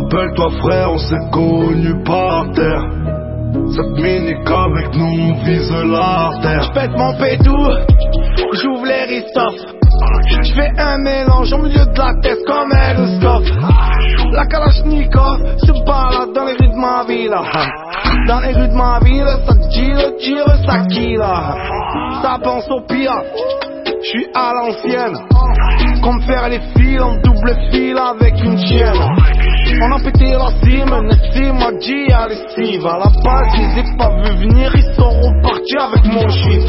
Rappelle-toi frère, on s'est connus par terre. Cette minique avec nous, on vise l'artère. J'pète mon pétou, j'ouvre les ristoffs. J'fais un mélange au milieu de la tête comme un Ruskov. La Kalachnikov se balade dans les rues de ma ville. Dans les rues de ma ville, ça tire, ça kill. Ça pense au pire, j'suis à l'ancienne. Comme faire les fils en double fil avec une chienne. On a pété la cime, Nessie m'a dit à lessive. À la base, ils ai pas vu venir, ils sont repartis avec mon shit.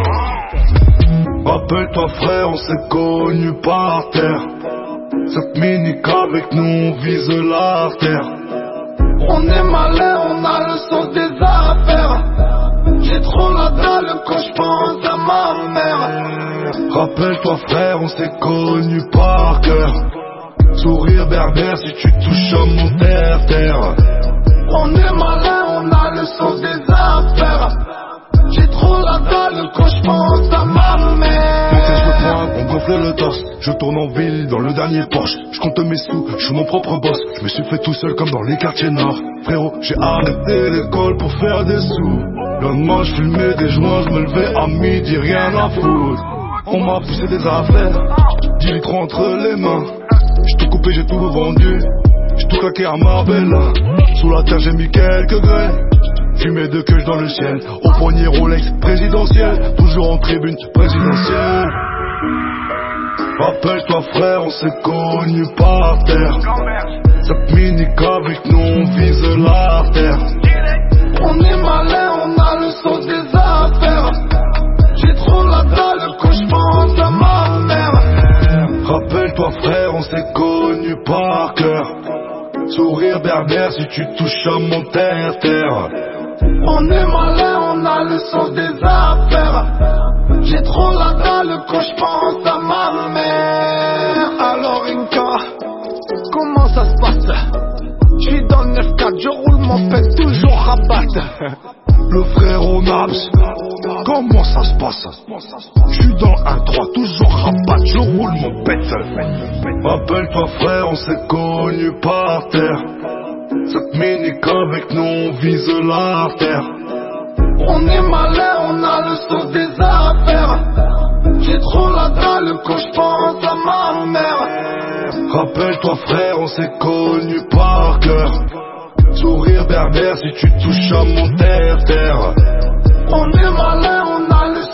Rappelle-toi frère, on s'est connus par terre. Cette minique avec nous, on vise l'artère. On est malin, on a le sens des affaires. J'ai trop la dalle quand j'pense à ma mère. Rappelle-toi frère, on s'est connus par cœur. Sourire berbère si tu touches à mon terre. On est malin, on a le sens des affaires. J'ai trop la dalle quand j'pense à ma mère. Mon je me prends, on gonfle le torse. Je tourne en ville dans le dernier Porsche. Je compte mes sous, je suis mon propre boss. Je me suis fait tout seul comme dans les quartiers nord. Frérot, j'ai arrêté l'école pour faire des sous. Le lendemain je fumais des joints, je me levais à midi, rien à foutre. On m'a poussé des affaires, 10 litres entre les mains. J'ai tout coupé, j'ai tout vendu. J'ai tout claqué à Marbella. Sous la terre j'ai mis quelques graines. Fumée de queue dans le ciel. Au poignet Rolex présidentiel. Toujours en tribune présidentielle. Rappelle-toi frère, on s'est connus par terre. Cette minique avec nous, on vise l'artère. On est malin, on a le sens des affaires. J'ai trop la dalle quand j'pense à ma mère. Rappelle-toi frère, on s'est connus par cœur. Sourire berbère si tu touches à mon terre. On est malin, on a le sens des affaires. J'ai trop la dalle quand j'pense à ma mère. Alors Inca, comment ça se passe? J'suis dans le 9-4, je roule mon pète, toujours rabatte. Le frère au Naps, comment ça se passe? J'suis dans le 1-3, toujours rabatte, je roule mon pète. Rappelle-toi frère, on s'est connus par terre. Cette minique avec nous, on vise l'artère. On est malin, on a le sens des affaires. J'ai trop la dalle quand j'pense à ma mère. Rappelle-toi frère, on s'est connus par cœur. Sourire berbère si tu touches à mon terre. On est malin, on a le